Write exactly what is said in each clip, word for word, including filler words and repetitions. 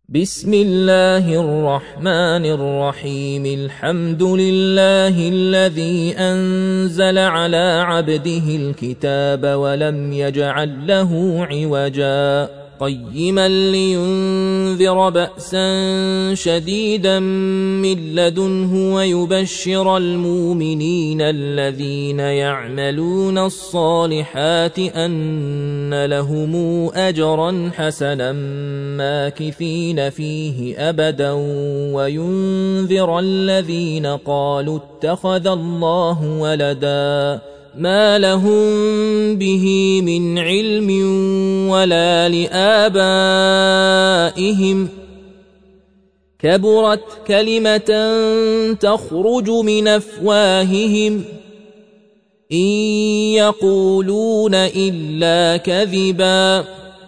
بسم الله الرحمن الرحيم. الحمد لله الذي أنزل على عبده الكتاب ولم يجعل له عوجا قيما لينذر بأسا شديدا من لدنه ويبشر المؤمنين الذين يعملون الصالحات أن لهم أجرا حسنا ماكثين فيه أبدا وينذر الذين قالوا اتخذ الله ولدا ما لهم به من علم ولا لآبائهم كبرت كلمة تخرج من أفواههم إن يقولون إلا كذبا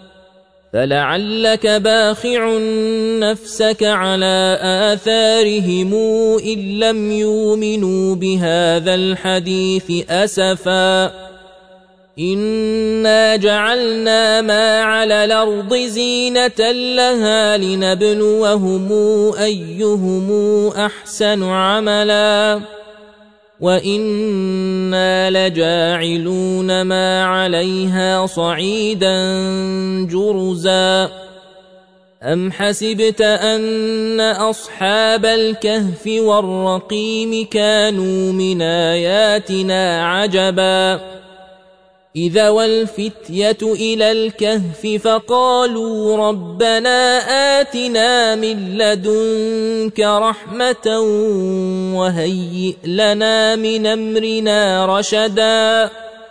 فلعلك باخع نفسك على آثارهم إن لم يؤمنوا بهذا الحديث أسفا إنا جعلنا ما على الأرض زينة لها لنبلوهم أيهم أحسن عملا وإنا لجاعلون ما عليها صعيدا جرزا أم حسبت أن أصحاب الكهف والرقيم كانوا من آياتنا عجبا إذا والفتية إلى الكهف فقالوا ربنا آتنا من لدنك رحمة وهيئ لنا من أمرنا رشدا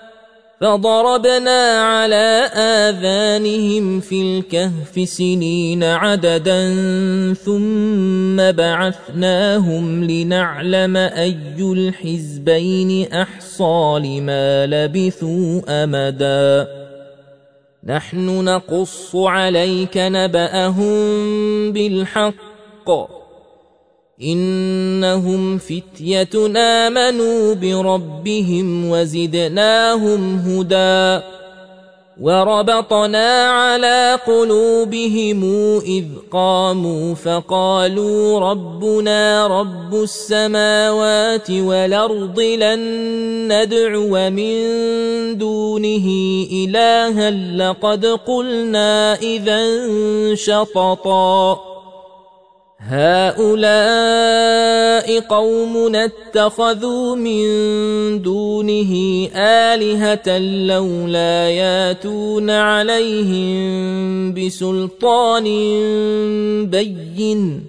فضربنا على آذانهم في الكهف سنين عددا ثم بعثناهم لنعلم أي الحزبين أحصى لما لبثوا أمدا نحن نقص عليك نبأهم بالحق إنهم فتية آمنوا بربهم وزدناهم هدى وربطنا على قلوبهم إذ قاموا فقالوا ربنا رب السماوات والأرض لن ندعو من دونه إلها لقد قلنا إذا شططا هؤلاء قومنا اتخذوا من دونه آلهة لولا ياتون عليهم بسلطان بين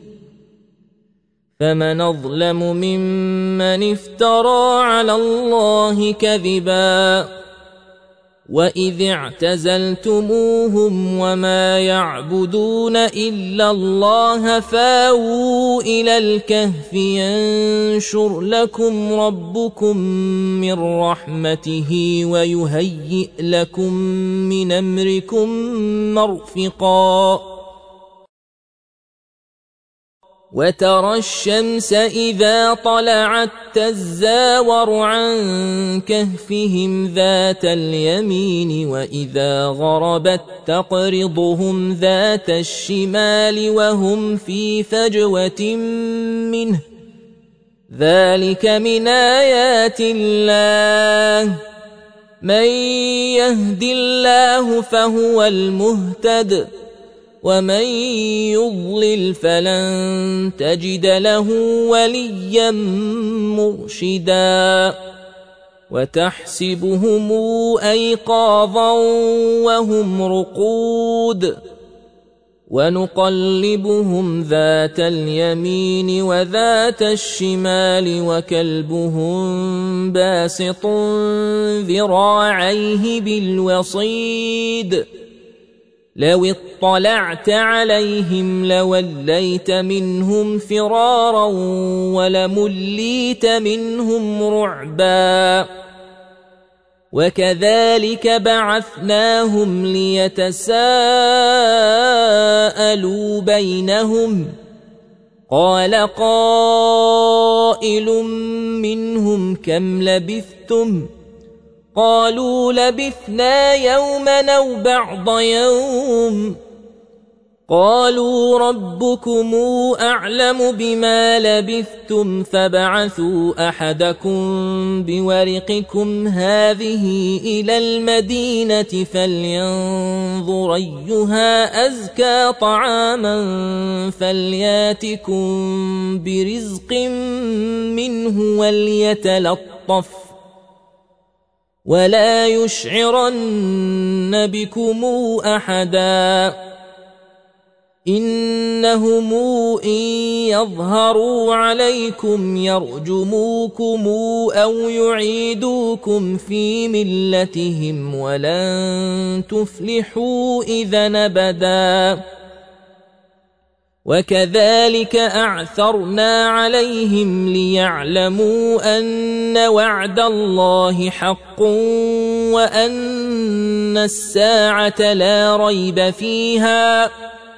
فمن أظلم ممن افترى على الله كذبا وإذ اعتزلتموهم وما يعبدون إلا الله فاووا إلى الكهف ينشر لكم ربكم من رحمته ويهيئ لكم من أمركم مرفقا وترى الشمس إذا طلعت تزاور عن كهفهم ذات اليمين وإذا غربت تقرضهم ذات الشمال وهم في فجوة منه ذلك من آيات الله من يهد الله فهو المهتد ومن يضلل فلن تجد له وليا مرشدا وتحسبهم أيقاظا وهم رقود ونقلبهم ذات اليمين وذات الشمال وكلبهم باسط ذراعيه بالوصيد لو اطلعت عليهم لوليت منهم فرارا ولمليت منهم رعبا وكذلك بعثناهم ليتساءلوا بينهم قال قائل منهم كم لبثتم قالوا لبثنا يوما أو بعض يوم قالوا ربكم أعلم بما لبثتم فابعثوا أحدكم بورقكم هذه إلى المدينة فلينظر أيها أزكى طعاما فلياتكم برزق منه وليتلطف ولا يشعرن بكم أحدا إنهم إن يظهروا عليكم يرجموكم أو يعيدوكم في ملتهم ولن تفلحوا إذا أبدا وكذلك أعثرنا عليهم ليعلموا أن وعد الله حق وأن الساعة لا ريب فيها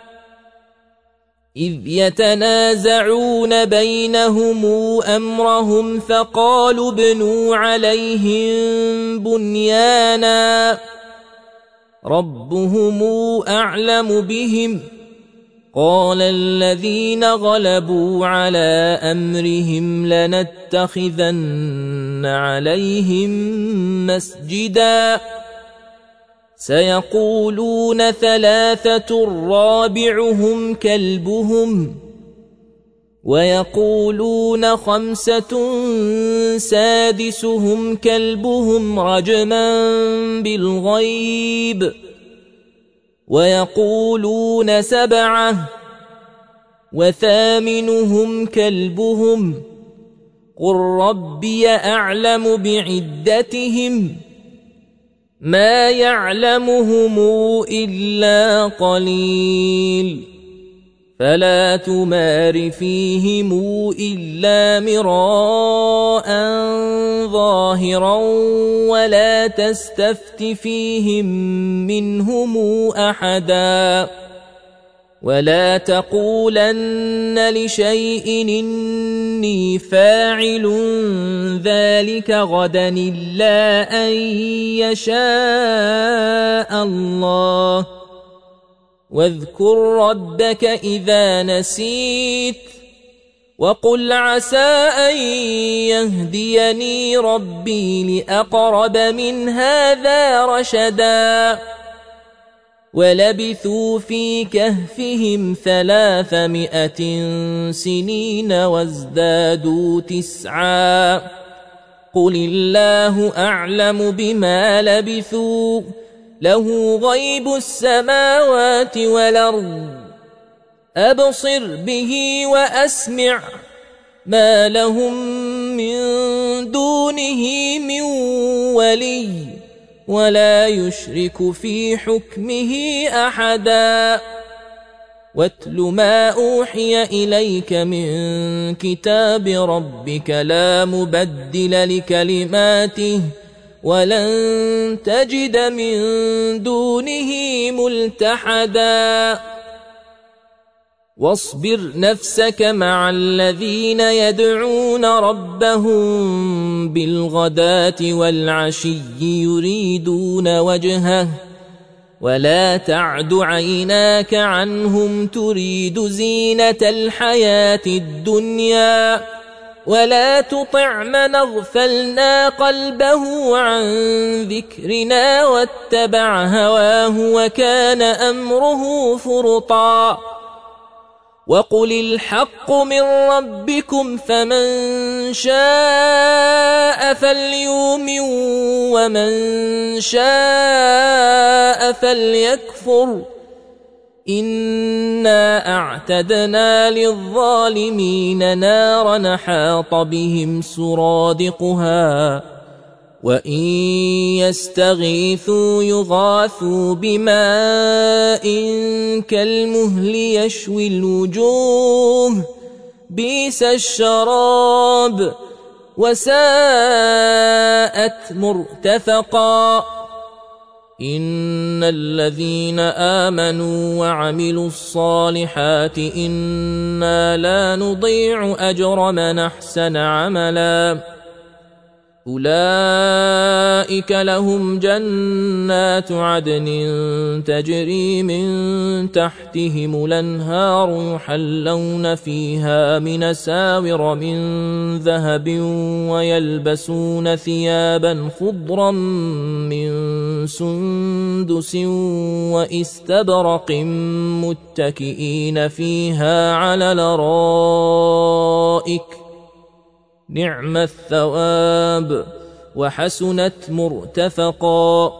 إذ يتنازعون بينهم أمرهم فقالوا ابنوا عليهم بنيانا ربهم أعلم بهم قال الذين غلبوا على أمرهم لنتخذن عليهم مسجدا سيقولون ثلاثة رابعهم كلبهم ويقولون خمسة سادسهم كلبهم رجما بالغيب ويقولون سبعة وثامنهم كلبهم قل ربي أعلم بعدتهم ما يعلمهم إلا قليل فلا تمار فيهم إلا مراء ظاهرا ولا تستفت فيهم منهم أحدا ولا تقولن لشيء إني فاعل ذلك غدا إلا أن يشاء الله واذكر ربك إذا نسيت وقل عسى أن يهديني ربي لأقرب من هذا رشدا ولبثوا في كهفهم ثلاثمائة سنين وازدادوا تسعا قل الله أعلم بما لبثوا له غيب السماوات والأرض أبصر به وأسمع ما لهم من دونه من ولي ولا يشرك في حكمه أحدا واتل ما أوحي إليك من كتاب ربك لا مبدل لكلماته ولن تجد من دونه ملتحدا واصبر نفسك مع الذين يدعون ربهم بالغداة والعشي يريدون وجهه ولا تعد عيناك عنهم تريد زينة الحياة الدنيا ولا تطع من اغفلنا قلبه عن ذكرنا واتبع هواه وكان أمره فرطا وقل الحق من ربكم فمن شاء فليؤمن ومن شاء فليكفر إنا أعتدنا للظالمين نارا حاط بهم سرادقها وإن يستغيثوا يغاثوا بماء كالمهل يشوي الوجوه بئس الشراب وساءت مرتفقا إن الذين آمنوا وعملوا الصالحات إنا لا نضيع أجر من أحسن عملا أولئك لهم جنات عدن تجري من تحتهم الأنهار يحلون فيها من أساور من ذهب ويلبسون ثيابا خضرا من سندس واستبرق متكئين فيها على الأرائك نعم الثواب وحسنت مرتفقا.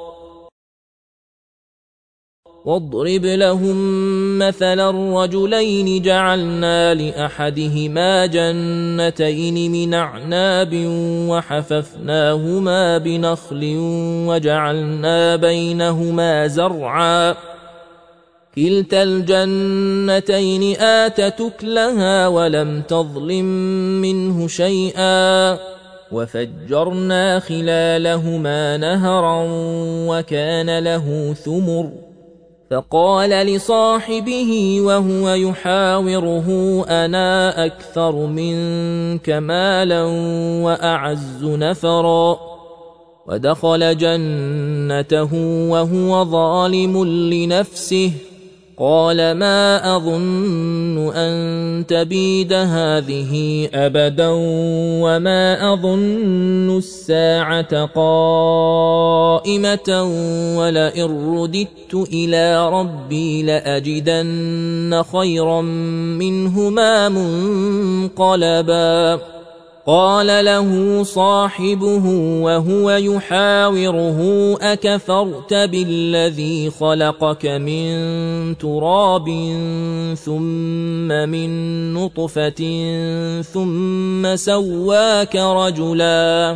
واضرب لهم مثلا الرجلين جعلنا لأحدهما جنتين من أعناب وحففناهما بنخل وجعلنا بينهما زرعا كلتا الجنتين آتت أكلها ولم تظلم منه شيئا وفجرنا خلالهما نهرا وكان له ثمر فقال لصاحبه وهو يحاوره أنا أكثر منك مالا وأعز نفرا ودخل جنته وهو ظالم لنفسه قال ما أظن أن تبيد هذه أبدا وما أظن الساعة قائمة ولئن رددت إلى ربي لأجدن خيرا منهما منقلبا. قال له صاحبه وهو يحاوره أكفرت بالذي خلقك من تراب ثم من نطفة ثم سواك رجلا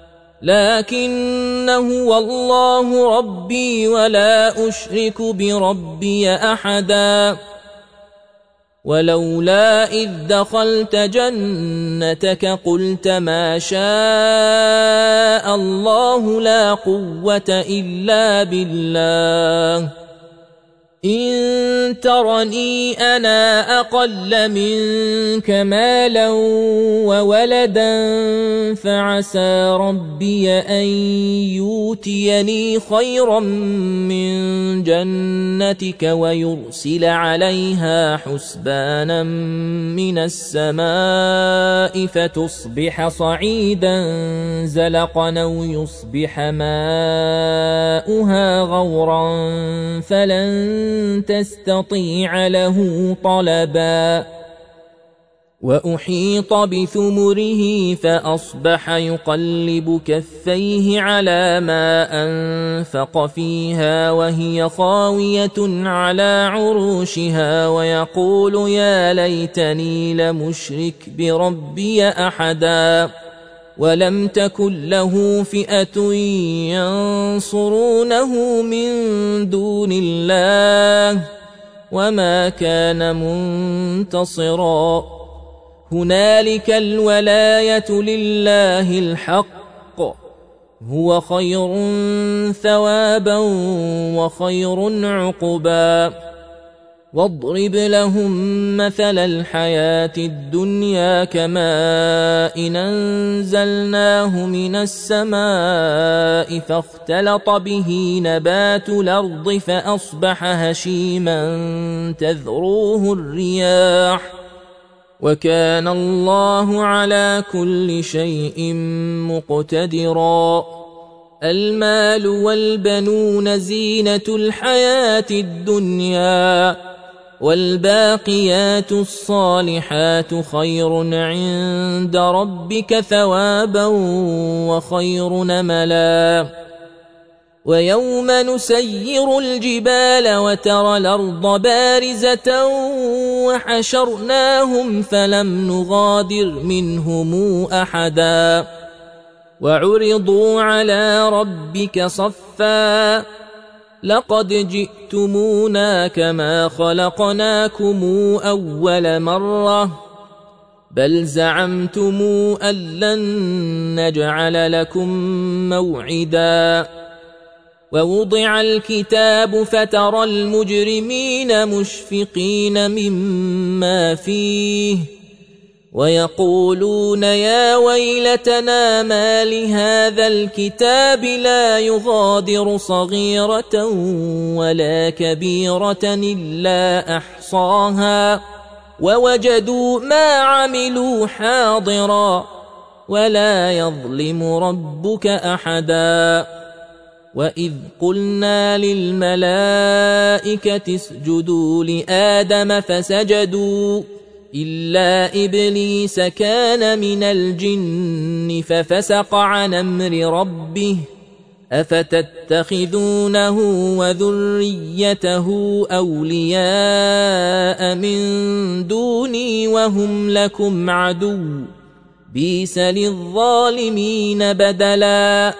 لكن هو الله ربي ولا أشرك بربي أحدا ولولا إذ دخلت جنتك قلت ما شاء الله لا قوة إلا بالله إن ترني أنا أقل منك مالا وولدا فعسى ربي أن يؤتيني خيرا من جنتك ويرسل عليها حسبانا من السماء فتصبح صعيدا زلقا أو يصبح ماؤها غورا فلن تستطيع له طلبا وأحيط بثمره فأصبح يقلب كفيه على ما أنفق فيها وهي خاوية على عروشها ويقول يا ليتني لمشرك بربي أحدا ولم تكن له فئة ينصرونه من دون الله وما كان منتصرا هنالك الولاية لله الحق هو خير ثوابا وخير عقبا. واضرب لهم مثل الحياة الدنيا كماء إن أنزلناه من السماء فاختلط به نبات الأرض فأصبح هشيما تذروه الرياح وكان الله على كل شيء مقتدرا. المال والبنون زينة الحياة الدنيا والباقيات الصالحات خير عند ربك ثوابا وخير نملا. ويوم نسير الجبال وترى الأرض بارزة وحشرناهم فلم نغادر منهم أحدا وعرضوا على ربك صفا لقد جئتمونا كما خلقناكم أول مرة بل زعمتم أن لن نجعل لكم موعدا. ووضع الكتاب فترى المجرمين مشفقين مما فيه ويقولون يا ويلتنا ما لهذا الكتاب لا يغادر صغيرة ولا كبيرة إلا أحصاها ووجدوا ما عملوا حاضرا ولا يظلم ربك أحدا. وإذ قلنا للملائكة اسجدوا لآدم فسجدوا إلا إبليس كان من الجن ففسق عن أمر ربه أفتتخذونه وذريته أولياء من دوني وهم لكم عدو بئس للظالمين بدلا.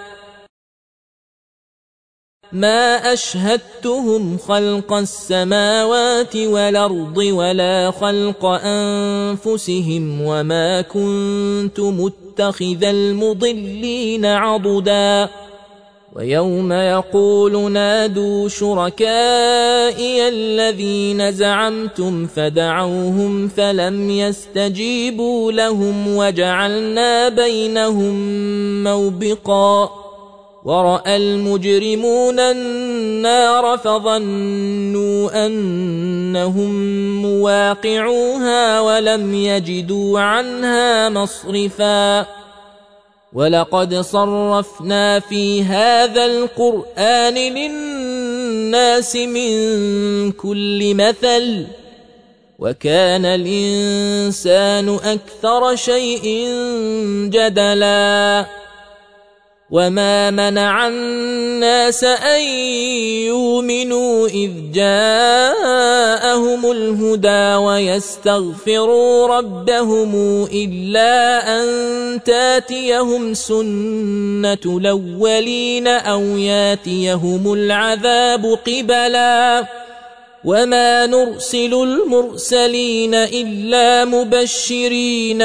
ما أشهدتهم خلق السماوات والأرض ولا خلق أنفسهم وما كنت متخذ المضلين عضدا. ويوم يقول نادوا شركائي الذين زعمتم فدعوهم فلم يستجيبوا لهم وجعلنا بينهم موبقا. ورأى المجرمون النار فظنوا أنهم مواقعوها ولم يجدوا عنها مصرفا. ولقد صرفنا في هذا القرآن للناس من كل مثل وكان الإنسان أكثر شيء جدلا. وما منع الناس أن يؤمنوا إذ جاءهم الهدى ويستغفروا ربهم إلا أن تاتيهم سنة الأولين أو ياتيهم العذاب قبلا. وما نرسل المرسلين إلا مبشرين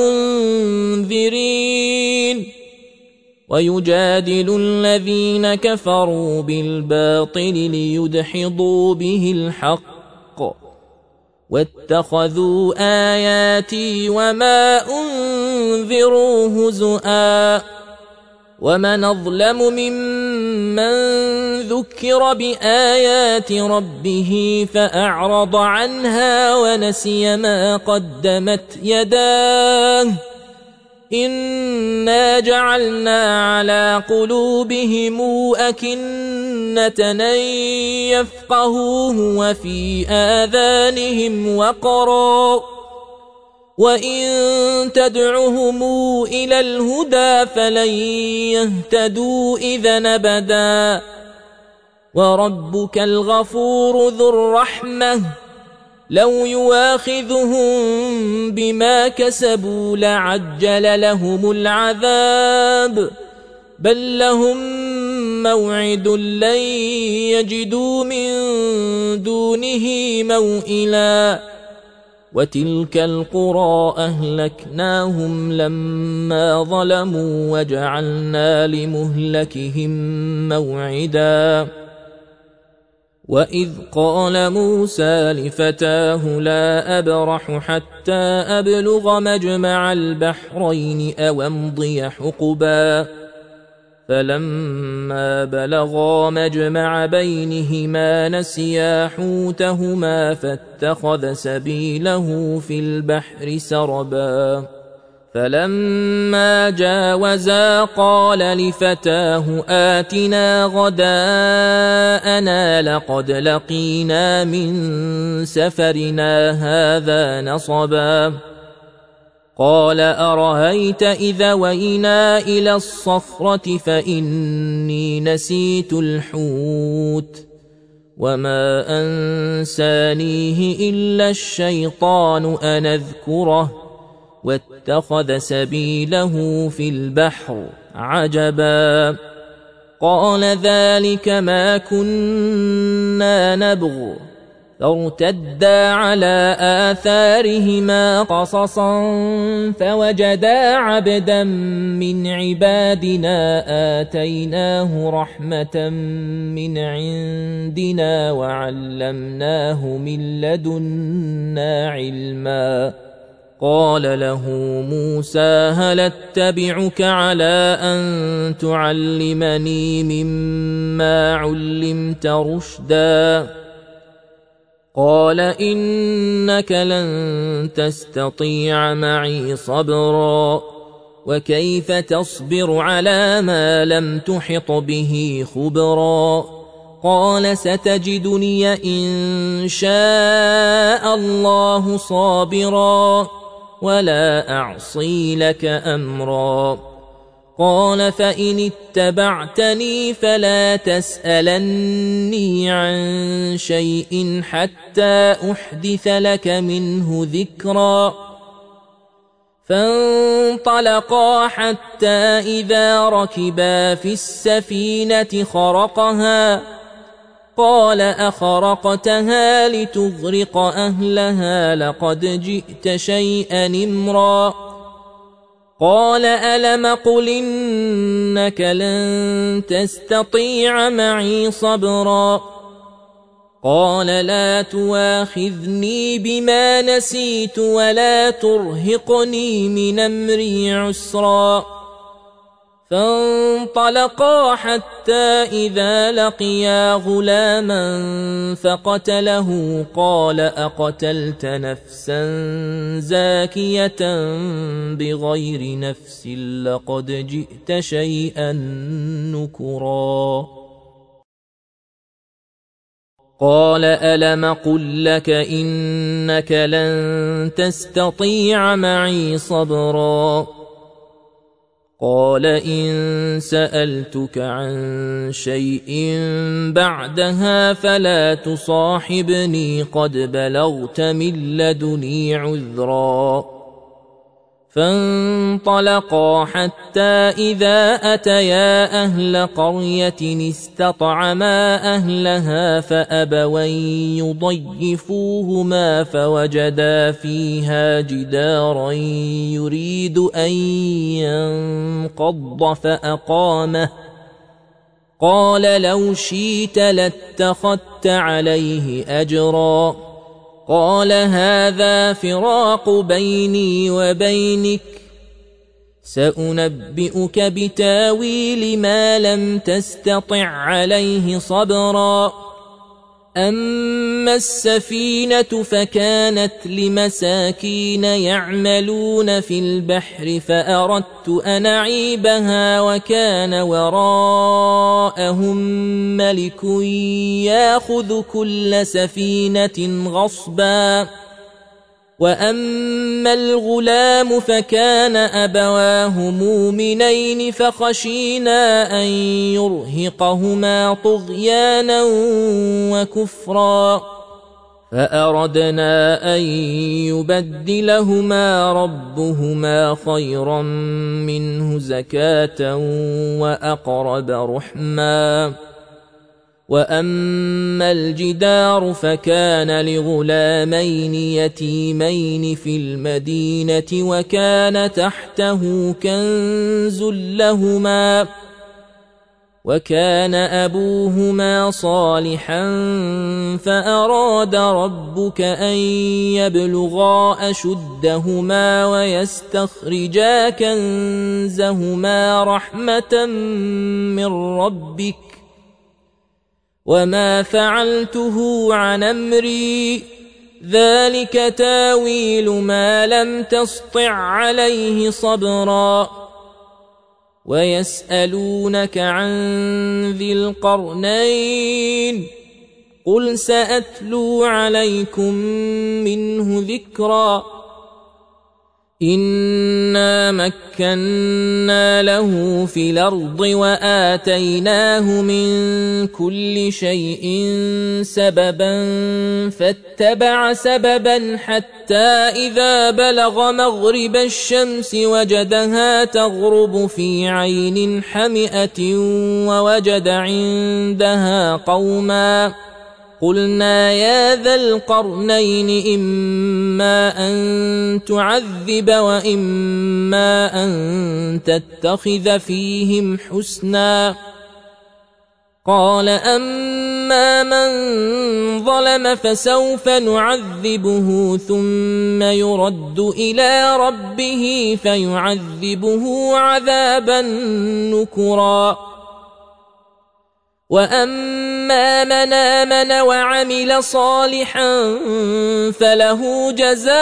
ومنذرين ويجادل الذين كفروا بالباطل ليدحضوا به الحق واتخذوا آياتي وما أنذروا هزؤا. ومن أظلم ممن ذكر بآيات ربه فأعرض عنها ونسي ما قدمت يداه إنا جعلنا على قلوبهم أكنة أن يفقهوه وفي آذانهم وقرا وإن تدعهم إلى الهدى فلن يهتدوا إذا أبدا. وربك الغفور ذو الرحمة لو يواخذهم بما كسبوا لعجل لهم العذاب بل لهم موعد لن يجدوا من دونه موئلا. وتلك القرى أهلكناهم لما ظلموا وجعلنا لمهلكهم موعدا. وإذ قال موسى لفتاه لا أبرح حتى أبلغ مجمع البحرين أو أمضي حقبا. فلما بلغا مجمع بينهما نسيا حوتهما فاتخذ سبيله في البحر سربا. فلما جاوزا قال لفتاه آتنا غداءنا لقد لقينا من سفرنا هذا نصبا. قال أرهيت إذا وينا إلى الصخرة فإني نسيت الحوت وما أنسانيه إلا الشيطان أن أذكره واتخذ سبيله في البحر عجبا. قال ذلك ما كنا نبغ فارتدا على آثارهما قصصا فوجدا عبدا من عبادنا آتيناه رحمة من عندنا وعلمناه من لدنا علما. قال له موسى هل اتبعك على أن تعلمني مما علمت رشدا قال إنك لن تستطيع معي صبرا وكيف تصبر على ما لم تحط به خبرا قال ستجدني إن شاء الله صابرا ولا أعصي لك أمرا قال فإن اتبعتني فلا تسألني عن شيء حتى أحدث لك منه ذكرا فانطلقا حتى إذا ركبا في السفينة خرقها قال أخرقتها لتغرق أهلها لقد جئت شيئا إمرا قال ألم قل إنك لن تستطيع معي صبرا قال لا تواخذني بما نسيت ولا ترهقني من أمري عسرا فانطلقا حتى إذا لقيا غلاما فقتله قال أقتلت نفسا زاكية بغير نفس لقد جئت شيئا نكرا قال ألم قل لك إنك لن تستطيع معي صبرا قال إن سألتك عن شيء بعدها فلا تصاحبني قد بلغت من لدني عذرا فانطلقا حتى إذا أتيا أهل قرية استطعما أهلها فأبوا يضيفوهما فوجدا فيها جدارا يريد أن ينقض فأقامه قال لو شئت لاتخذت عليه أجرا قال هذا فراق بيني وبينك سأنبئك بتاويل ما لم تستطع عليه صبرا أما السفينة فكانت لمساكين يعملون في البحر فأردت أن أعيبها وكان وراءهم ملك يأخذ كل سفينة غصبا وأما الغلام فكان أبواه مؤمنين فخشينا أن يرهقهما طغيانا وكفرا فأردنا أن يبدلهما ربهما خيرا منه زكاة وأقرب رحما وأما الجدار فكان لغلامين يتيمين في المدينة وكان تحته كنز لهما وكان أبوهما صالحا فأراد ربك أن يبلغا أشدهما ويستخرجا كنزهما رحمة من ربك وما فعلته عن أمري ذلك تاويل ما لم تسطع عليه صبرا ويسألونك عن ذي القرنين قل سأتلو عليكم منه ذكرا إنا مكنا له في الأرض وآتيناه من كل شيء سببا فاتبع سببا حتى إذا بلغ مغرب الشمس وجدها تغرب في عين حمئة ووجد عندها قوما قلنا يا ذا القرنين إما أن تعذب وإما أن تتخذ فيهم حسنا قال أما وأما من ظلم فسوف نعذبه ثم يرد إلى ربه فيعذبه عذابا نكرا وأما من آمن وعمل صالحا فله جزاء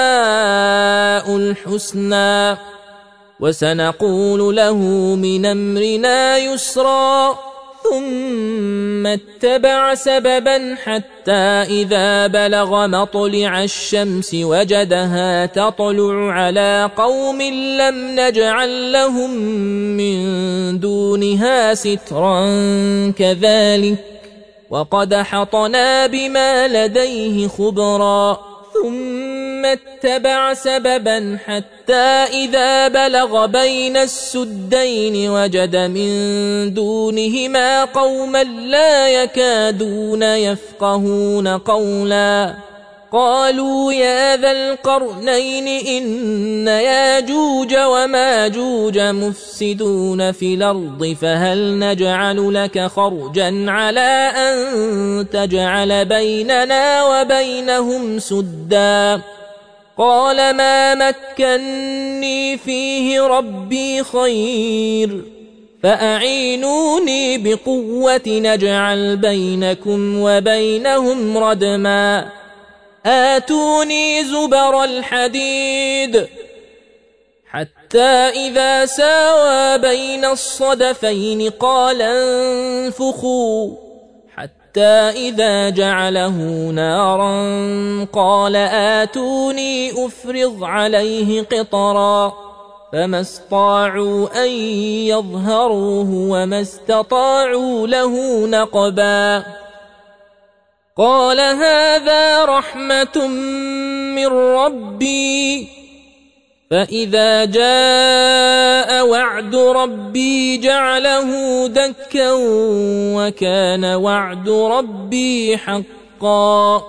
الحسنى وسنقول له من أمرنا يسرا ثم اتبع سببا حتى إذا بلغ مطلع الشمس وجدها تطلع على قوم لم نجعل لهم من دونها سترا كذلك وقد حطنا بما لديه خبرا ثم اتبع سببا حتى إذا بلغ بين السدين وجد من دونهما قوما لا يكادون يفقهون قولا قالوا يا ذا القرنين إن ياجوج وماجوج مفسدون في الأرض فهل نجعل لك خرجا على أن تجعل بيننا وبينهم سدا قال ما مكني فيه ربي خير فأعينوني بقوة نجعل بينكم وبينهم ردما آتوني زبر الحديد حتى إذا ساوى بين الصدفين قال انفخوا حتى إذا جعله نارا قال آتوني أفرغ عليه قطرا فما استطاعوا أن يظهروه وما استطاعوا له نقبا قال هذا رحمة من ربي فإذا جاء وعد ربي جعله دكا وكان وعد ربي حقا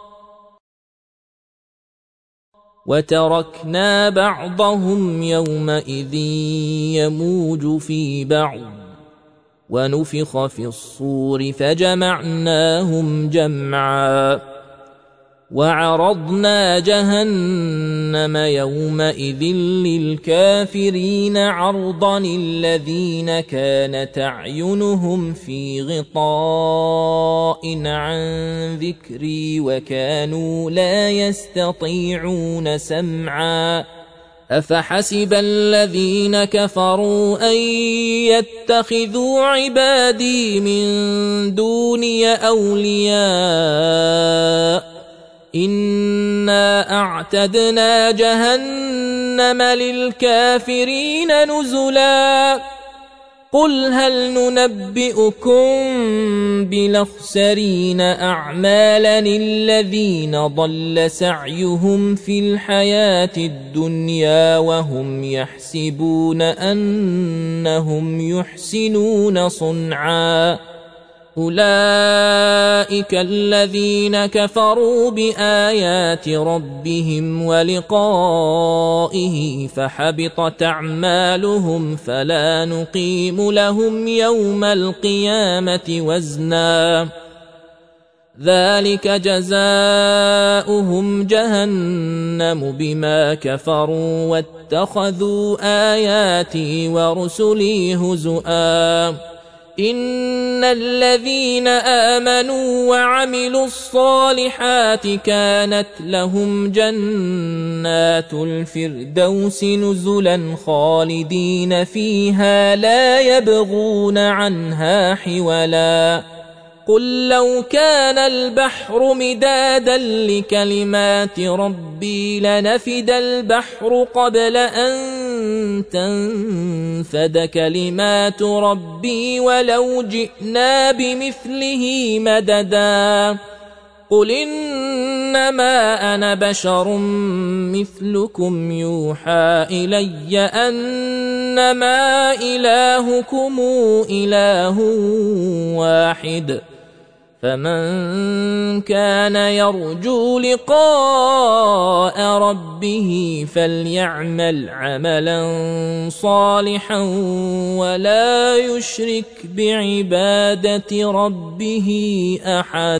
وتركنا بعضهم يومئذ يموج في بعض ونفخ في الصور فجمعناهم جمعا وعرضنا جهنم يومئذ للكافرين عرضا الذين كانت أعينهم في غطاء عن ذكري وكانوا لا يستطيعون سمعا أفحسب الذين كفروا أن يتخذوا عبادي من دوني أولياء إنا أعتدنا جهنم للكافرين نزلا قل هل ننبئكم بالأخسرين أعمالا الذين ضل سعيهم في الحياة الدنيا وهم يحسبون أنهم يحسنون صنعا أولئك الذين كفروا بآيات ربهم ولقائه فحبطت أعمالهم فلا نقيم لهم يوم القيامة وزنا ذلك جزاؤهم جهنم بما كفروا واتخذوا آياتي ورسلي هزؤا إن الذين آمنوا وعملوا الصالحات كانت لهم جنات الفردوس نزلا خالدين فيها لا يبغون عنها حولا قل لو كان البحر مدادا لكلمات ربي لنفد البحر قبل أن تنفد كلمات ربي ولو جئنا بمثله مددا قل إنما أنا بشر مثلكم يوحى إلي أنما إلهكم إله واحد فمن كان يرجو لقاء ربه فليعمل عملا صالحا ولا يشرك بعبادة ربه أحد.